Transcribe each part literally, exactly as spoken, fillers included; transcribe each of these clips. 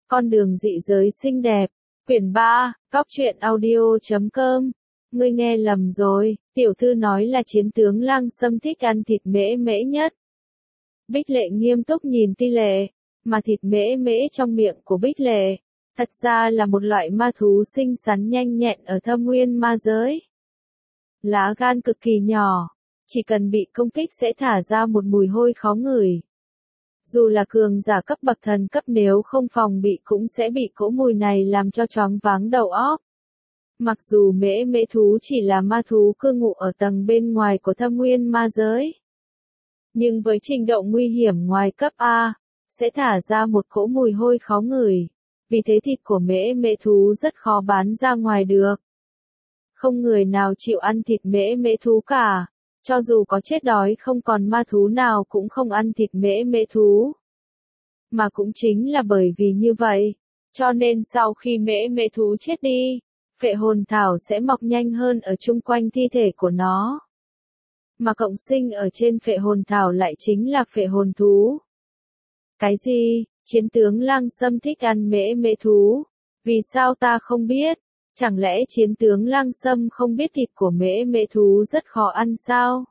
Con đường dị giới xinh đẹp. Quyển ba, Cóc truyện audio chấm com. Ngươi nghe lầm rồi, tiểu thư nói là chiến tướng Lang Sâm thích ăn thịt mễ mễ nhất. Bích Lệ nghiêm túc nhìn Ti Lệ, mà thịt mễ mễ trong miệng của Bích Lệ, thật ra là một loại ma thú xinh xắn nhanh nhẹn ở thâm nguyên ma giới. Lá gan cực kỳ nhỏ, chỉ cần bị công kích sẽ thả ra một mùi hôi khó ngửi. Dù là cường giả cấp bậc thần cấp nếu không phòng bị cũng sẽ bị cỗ mùi này làm cho choáng váng đầu óc. Mặc dù mễ mễ thú chỉ là ma thú cư ngụ ở tầng bên ngoài của thâm nguyên ma giới, nhưng với trình độ nguy hiểm ngoài cấp A, sẽ thả ra một cỗ mùi hôi khó ngửi. Vì thế thịt của mễ mễ thú rất khó bán ra ngoài được. Không người nào chịu ăn thịt mễ mễ thú cả. Cho dù có chết đói không còn ma thú nào cũng không ăn thịt mễ mễ thú. Mà cũng chính là bởi vì như vậy, cho nên sau khi mễ mễ thú chết đi, phệ hồn thảo sẽ mọc nhanh hơn ở chung quanh thi thể của nó. Mà cộng sinh ở trên phệ hồn thảo lại chính là phệ hồn thú. Cái gì? Chiến tướng Lang Sâm thích ăn mễ mễ thú? Vì sao ta không biết? Chẳng lẽ chiến tướng Lang Sâm không biết thịt của mễ mễ thú rất khó ăn sao?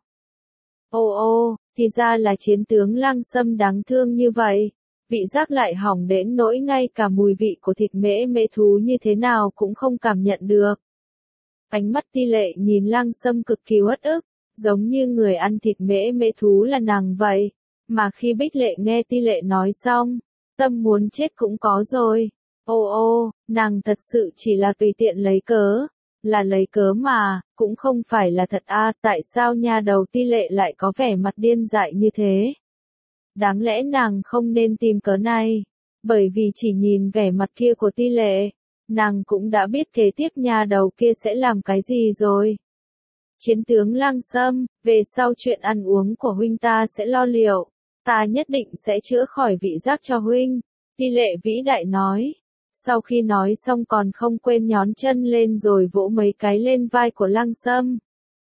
Ô ô, thì ra là chiến tướng Lang Sâm đáng thương như vậy. Vị giác lại hỏng đến nỗi ngay cả mùi vị của thịt mễ mễ thú như thế nào cũng không cảm nhận được. Ánh mắt Ti Lệ nhìn Lang Sâm cực kỳ uất ức, giống như người ăn thịt mễ mễ thú là nàng vậy. Mà khi Bích Lệ nghe Ti Lệ nói xong, tâm muốn chết cũng có rồi. Ô ô, nàng thật sự chỉ là tùy tiện lấy cớ, là lấy cớ mà, cũng không phải là thật a, à, tại sao nha đầu Ti Lệ lại có vẻ mặt điên dại như thế? Đáng lẽ nàng không nên tìm cớ này, bởi vì chỉ nhìn vẻ mặt kia của Ti Lệ, nàng cũng đã biết kế tiếp nha đầu kia sẽ làm cái gì rồi. Chiến tướng Lang Sâm, về sau chuyện ăn uống của huynh ta sẽ lo liệu, ta nhất định sẽ chữa khỏi vị giác cho huynh, Ti Lệ vĩ đại nói. Sau khi nói xong còn không quên nhón chân lên rồi vỗ mấy cái lên vai của Lang Sâm.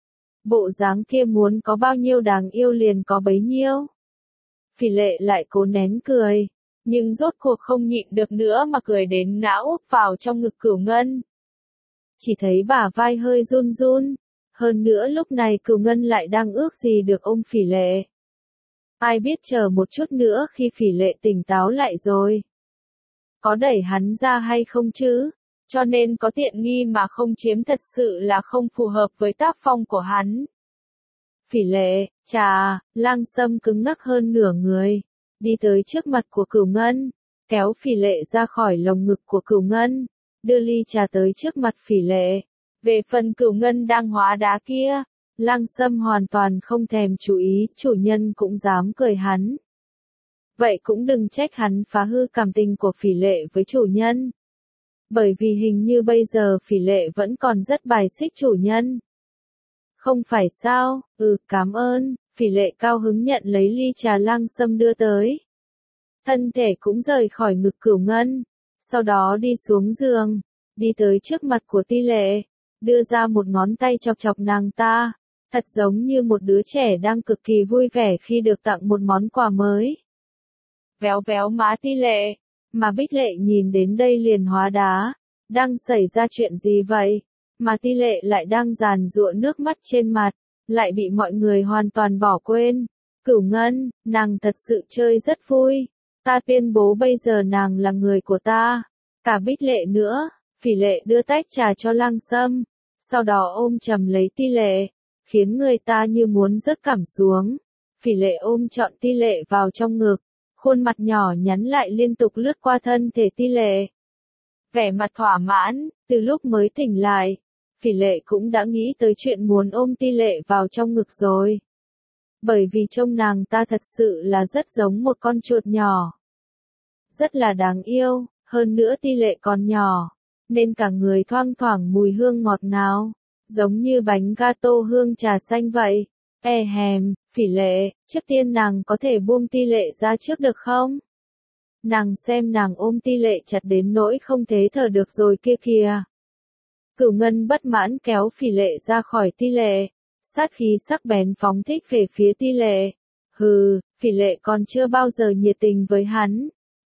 Bộ dáng kia muốn có bao nhiêu đáng yêu liền có bấy nhiêu. Phỉ Lệ lại cố nén cười, nhưng rốt cuộc không nhịn được nữa mà cười đến ngã úp vào trong ngực Cửu Ngân. Chỉ thấy bả vai hơi run run, hơn nữa lúc này Cửu Ngân lại đang ước gì được ôm Phỉ Lệ. Ai biết chờ một chút nữa khi Phỉ Lệ tỉnh táo lại rồi, có đẩy hắn ra hay không chứ, cho nên có tiện nghi mà không chiếm thật sự là không phù hợp với tác phong của hắn. Phỉ Lệ, chà, Lang Sâm cứng ngắc hơn nửa người, đi tới trước mặt của Cửu Ngân, kéo Phỉ Lệ ra khỏi lồng ngực của Cửu Ngân, đưa ly trà tới trước mặt Phỉ Lệ. Về phần Cửu Ngân đang hóa đá kia, Lang Sâm hoàn toàn không thèm chú ý, chủ nhân cũng dám cười hắn. Vậy cũng đừng trách hắn phá hư cảm tình của Phỉ Lệ với chủ nhân. Bởi vì hình như bây giờ Phỉ Lệ vẫn còn rất bài xích chủ nhân. Không phải sao? Ừ, cảm ơn. Phỉ Lệ cao hứng nhận lấy ly trà Lang Sâm đưa tới. Thân thể cũng rời khỏi ngực Cửu Ngân. Sau đó đi xuống giường, đi tới trước mặt của Ti Lệ, đưa ra một ngón tay chọc chọc nàng ta. Thật giống như một đứa trẻ đang cực kỳ vui vẻ khi được tặng một món quà mới. Véo véo má Ti Lệ, mà Bích Lệ nhìn đến đây liền hóa đá. Đang xảy ra chuyện gì vậy? Mà Ti Lệ lại đang giàn giụa nước mắt trên mặt, lại bị mọi người hoàn toàn bỏ quên. Cửu Ngân, nàng thật sự chơi rất vui. Ta tuyên bố bây giờ nàng là người của ta. Cả Bích Lệ nữa. Phỉ Lệ đưa tách trà cho Lang Sâm, sau đó ôm chầm lấy Ti Lệ, khiến người ta như muốn rớt cảm xuống. Phỉ Lệ ôm trọn Ti Lệ vào trong ngực, khuôn mặt nhỏ nhắn lại liên tục lướt qua thân thể Ti Lệ. Vẻ mặt thỏa mãn, từ lúc mới tỉnh lại, Phỉ Lệ cũng đã nghĩ tới chuyện muốn ôm Ti Lệ vào trong ngực rồi. Bởi vì trông nàng ta thật sự là rất giống một con chuột nhỏ. Rất là đáng yêu, hơn nữa Ti Lệ còn nhỏ, nên cả người thoang thoảng mùi hương ngọt ngào, giống như bánh gato hương trà xanh vậy. E hèm, Phỉ Lệ, trước tiên nàng có thể buông Ti Lệ ra trước được không? Nàng xem nàng ôm Ti Lệ chặt đến nỗi không thể thở được rồi kia kìa. Cửu Ngân bất mãn kéo Phỉ Lệ ra khỏi Ti Lệ, sát khí sắc bén phóng thích về phía Ti Lệ. Hừ, Phỉ Lệ còn chưa bao giờ nhiệt tình với hắn,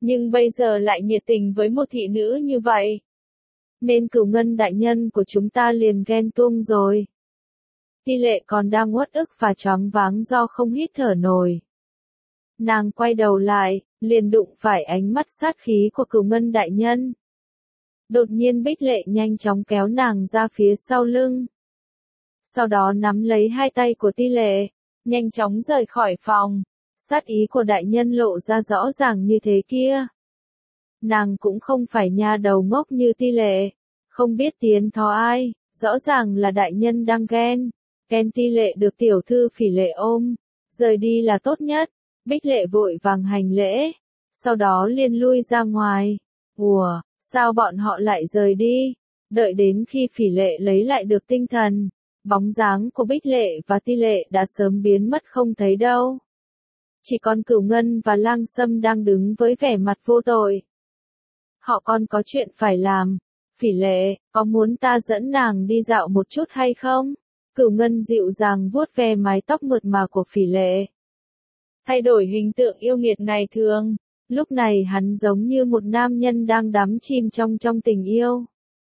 nhưng bây giờ lại nhiệt tình với một thị nữ như vậy. Nên Cửu Ngân đại nhân của chúng ta liền ghen tuông rồi. Ti Lệ còn đang uất ức và choáng váng do không hít thở nổi. Nàng quay đầu lại, liền đụng phải ánh mắt sát khí của Cửu Ngân đại nhân. Đột nhiên Bích Lệ nhanh chóng kéo nàng ra phía sau lưng. Sau đó nắm lấy hai tay của Ti Lệ, nhanh chóng rời khỏi phòng. Sát ý của đại nhân lộ ra rõ ràng như thế kia. Nàng cũng không phải nha đầu ngốc như Ti Lệ, không biết tiến thó ai, rõ ràng là đại nhân đang ghen. Ghen Ti Lệ được tiểu thư Phỉ Lệ ôm, rời đi là tốt nhất. Bích Lệ vội vàng hành lễ, sau đó liền lui ra ngoài. Ủa, sao bọn họ lại rời đi? Đợi đến khi Phỉ Lệ lấy lại được tinh thần, bóng dáng của Bích Lệ và Ti Lệ đã sớm biến mất không thấy đâu. Chỉ còn Cửu Ngân và Lang Sâm đang đứng với vẻ mặt vô tội. Họ còn có chuyện phải làm. Phỉ Lệ, có muốn ta dẫn nàng đi dạo một chút hay không? Cửu Ngân dịu dàng vuốt ve mái tóc mượt mà của Phỉ Lệ. Thay đổi hình tượng yêu nghiệt ngày thường, lúc này hắn giống như một nam nhân đang đắm chìm trong trong tình yêu.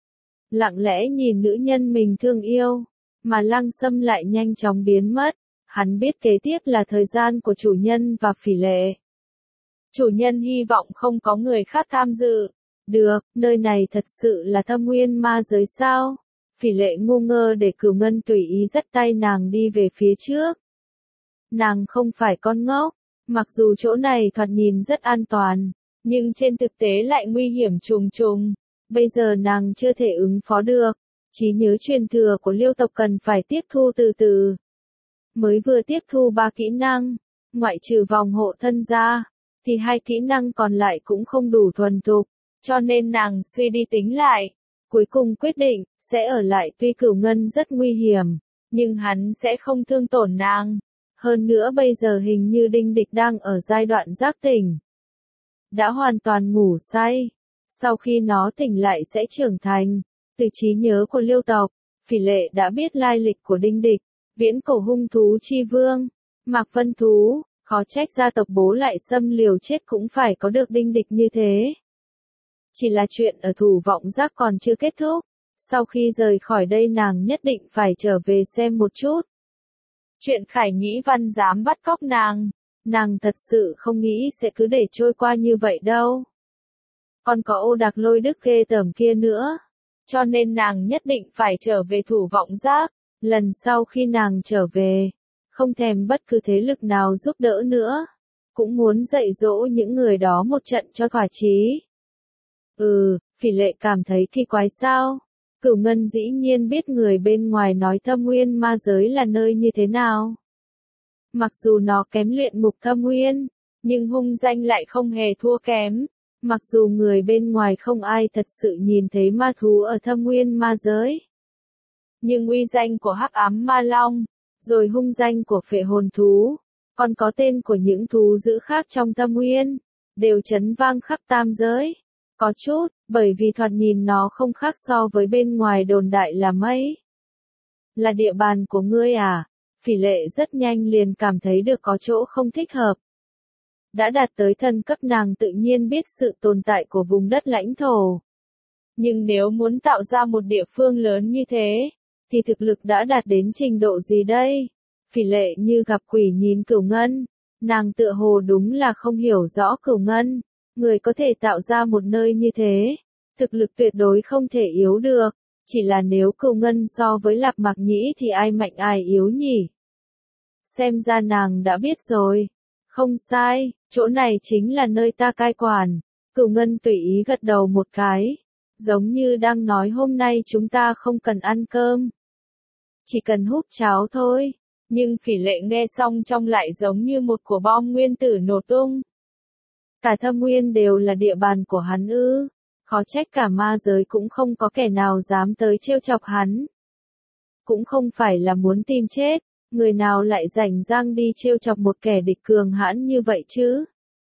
Lặng lẽ nhìn nữ nhân mình thương yêu, mà Lang Sâm lại nhanh chóng biến mất. Hắn biết kế tiếp là thời gian của chủ nhân và Phỉ Lệ. Chủ nhân hy vọng không có người khác tham dự. Được, nơi này thật sự là Thâm Nguyên ma giới sao? Phỉ Lệ ngu ngơ để Cửu Ngân tùy ý dắt tay nàng đi về phía trước. Nàng không phải con ngốc, mặc dù chỗ này thoạt nhìn rất an toàn, nhưng trên thực tế lại nguy hiểm trùng trùng. Bây giờ nàng chưa thể ứng phó được, trí nhớ truyền thừa của Liêu tộc cần phải tiếp thu từ từ. Mới vừa tiếp thu ba kỹ năng, ngoại trừ vòng hộ thân ra, thì hai kỹ năng còn lại cũng không đủ thuần thục, cho nên nàng suy đi tính lại, cuối cùng quyết định, sẽ ở lại. Tuy Cửu Ngân rất nguy hiểm, nhưng hắn sẽ không thương tổn nàng. Hơn nữa bây giờ hình như Đinh Địch đang ở giai đoạn giác tỉnh. Đã hoàn toàn ngủ say. Sau khi nó tỉnh lại sẽ trưởng thành. Từ trí nhớ của Liêu tộc, Phỉ Lệ đã biết lai lịch của Đinh Địch, viễn cổ hung thú chi vương, Mạc Vân thú, khó trách gia tộc bố lại xâm liều chết cũng phải có được Đinh Địch như thế. Chỉ là chuyện ở Thủ Vọng Giác còn chưa kết thúc. Sau khi rời khỏi đây nàng nhất định phải trở về xem một chút. Chuyện Khải Nhĩ Văn dám bắt cóc nàng, nàng thật sự không nghĩ sẽ cứ để trôi qua như vậy đâu. Còn có Ô Đạc Lôi Đức ghê tởm kia nữa. Cho nên nàng nhất định phải trở về Thủ Vọng Giác. Lần sau khi nàng trở về, không thèm bất cứ thế lực nào giúp đỡ nữa. Cũng muốn dạy dỗ những người đó một trận cho thỏa chí. Ừ, Phỉ Lệ cảm thấy kỳ quái sao? Cửu Ngân dĩ nhiên biết người bên ngoài nói Thâm Nguyên ma giới là nơi như thế nào. Mặc dù nó kém luyện ngục Thâm Nguyên, nhưng hung danh lại không hề thua kém. Mặc dù người bên ngoài không ai thật sự nhìn thấy ma thú ở Thâm Nguyên ma giới, nhưng uy danh của Hắc Ám Ma Long, rồi hung danh của Phệ Hồn thú, còn có tên của những thú dữ khác trong Thâm Nguyên, đều chấn vang khắp tam giới. Có chút, bởi vì thoạt nhìn nó không khác so với bên ngoài đồn đại là mấy. Là địa bàn của ngươi à? Phỉ Lệ rất nhanh liền cảm thấy được có chỗ không thích hợp. Đã đạt tới thân cấp nàng tự nhiên biết sự tồn tại của vùng đất lãnh thổ. Nhưng nếu muốn tạo ra một địa phương lớn như thế, thì thực lực đã đạt đến trình độ gì đây? Phỉ Lệ như gặp quỷ nhìn Cửu Ngân, nàng tựa hồ đúng là không hiểu rõ Cửu Ngân. Người có thể tạo ra một nơi như thế, thực lực tuyệt đối không thể yếu được, chỉ là nếu Cửu Ngân so với Lạp Mạc Nhĩ thì ai mạnh ai yếu nhỉ? Xem ra nàng đã biết rồi. Không sai, chỗ này chính là nơi ta cai quản. Cửu Ngân tùy ý gật đầu một cái, giống như đang nói hôm nay chúng ta không cần ăn cơm, chỉ cần húp cháo thôi. Nhưng Phỉ Lệ nghe xong trong lại giống như một quả bom nguyên tử nổ tung. Cả Thâm Nguyên đều là địa bàn của hắn ư? Khó trách cả ma giới cũng không có kẻ nào dám tới trêu chọc hắn. Cũng không phải là muốn tìm chết, người nào lại rảnh rang đi trêu chọc một kẻ địch cường hãn như vậy chứ?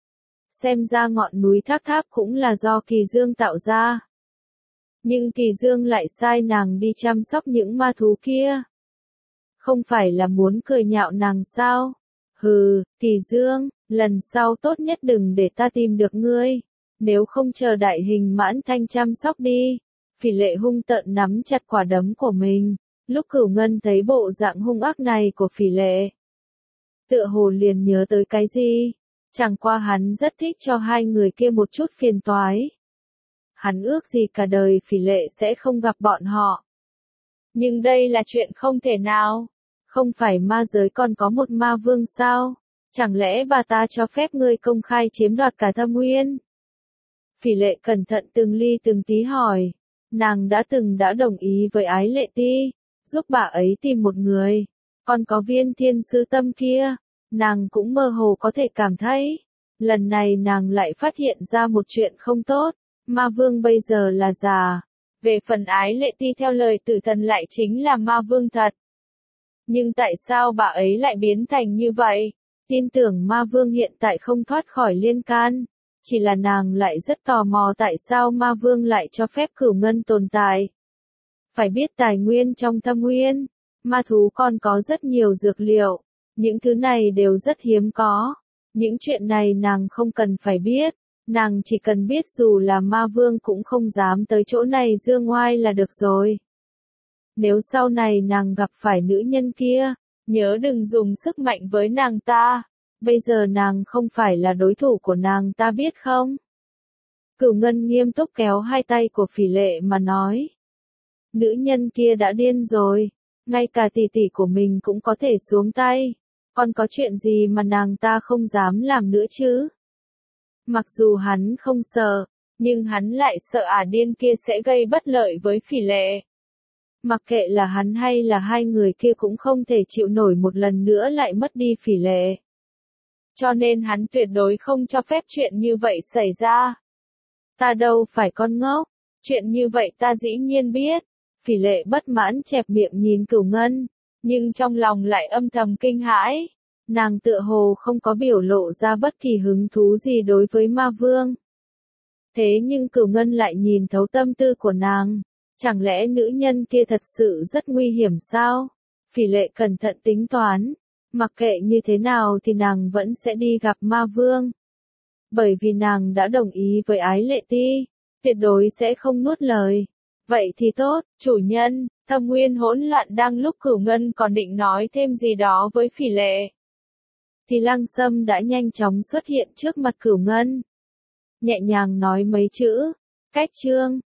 Xem ra ngọn núi Thác Tháp cũng là do Kỳ Dương tạo ra. Nhưng Kỳ Dương lại sai nàng đi chăm sóc những ma thú kia. Không phải là muốn cười nhạo nàng sao? Hừ, Kỳ Dương, lần sau tốt nhất đừng để ta tìm được ngươi. Nếu không chờ đại hình mãn thanh chăm sóc đi. Phỉ Lệ hung tợn nắm chặt quả đấm của mình. Lúc Cửu Ngân thấy bộ dạng hung ác này của Phỉ Lệ, tựa hồ liền nhớ tới cái gì. Chẳng qua hắn rất thích cho hai người kia một chút phiền toái. Hắn ước gì cả đời Phỉ Lệ sẽ không gặp bọn họ. Nhưng đây là chuyện không thể nào. Không phải ma giới còn có một ma vương sao? Chẳng lẽ bà ta cho phép ngươi công khai chiếm đoạt cả Thâm Nguyên? Phỉ Lệ cẩn thận từng ly từng tí hỏi. Nàng đã từng đã đồng ý với Ái Lệ Ti, giúp bà ấy tìm một người. Còn có viên thiên sứ tâm kia, nàng cũng mơ hồ có thể cảm thấy. Lần này nàng lại phát hiện ra một chuyện không tốt. Ma vương bây giờ là già. Về phần Ái Lệ Ti theo lời tử thần lại chính là ma vương thật. Nhưng tại sao bà ấy lại biến thành như vậy? Tin tưởng ma vương hiện tại không thoát khỏi liên can. Chỉ là nàng lại rất tò mò tại sao ma vương lại cho phép Cửu Ngân tồn tại. Phải biết tài nguyên trong Thâm Nguyên, ma thú còn có rất nhiều dược liệu. Những thứ này đều rất hiếm có. Những chuyện này nàng không cần phải biết. Nàng chỉ cần biết dù là ma vương cũng không dám tới chỗ này dương ngoai là được rồi. Nếu sau này nàng gặp phải nữ nhân kia, nhớ đừng dùng sức mạnh với nàng ta. Bây giờ nàng không phải là đối thủ của nàng ta biết không? Cửu Ngân nghiêm túc kéo hai tay của Phỉ Lệ mà nói. Nữ nhân kia đã điên rồi. Ngay cả tỷ tỷ của mình cũng có thể xuống tay. Còn có chuyện gì mà nàng ta không dám làm nữa chứ? Mặc dù hắn không sợ, nhưng hắn lại sợ ả điên kia sẽ gây bất lợi với Phỉ Lệ. Mặc kệ là hắn hay là hai người kia cũng không thể chịu nổi một lần nữa lại mất đi Phỉ Lệ. Cho nên hắn tuyệt đối không cho phép chuyện như vậy xảy ra. Ta đâu phải con ngốc, chuyện như vậy ta dĩ nhiên biết. Phỉ Lệ bất mãn chẹp miệng nhìn Cửu Ngân, nhưng trong lòng lại âm thầm kinh hãi. Nàng tựa hồ không có biểu lộ ra bất kỳ hứng thú gì đối với ma vương. Thế nhưng Cửu Ngân lại nhìn thấu tâm tư của nàng. Chẳng lẽ nữ nhân kia thật sự rất nguy hiểm sao? Phỉ Lệ cẩn thận tính toán. Mặc kệ như thế nào thì nàng vẫn sẽ đi gặp ma vương. Bởi vì nàng đã đồng ý với Ái Lệ Ti, tuyệt đối sẽ không nuốt lời. Vậy thì tốt, chủ nhân. Thâm Nguyên hỗn loạn đang lúc Cửu Ngân còn định nói thêm gì đó với Phỉ Lệ, thì Lăng Sâm đã nhanh chóng xuất hiện trước mặt Cửu Ngân. Nhẹ nhàng nói mấy chữ. Cách chương.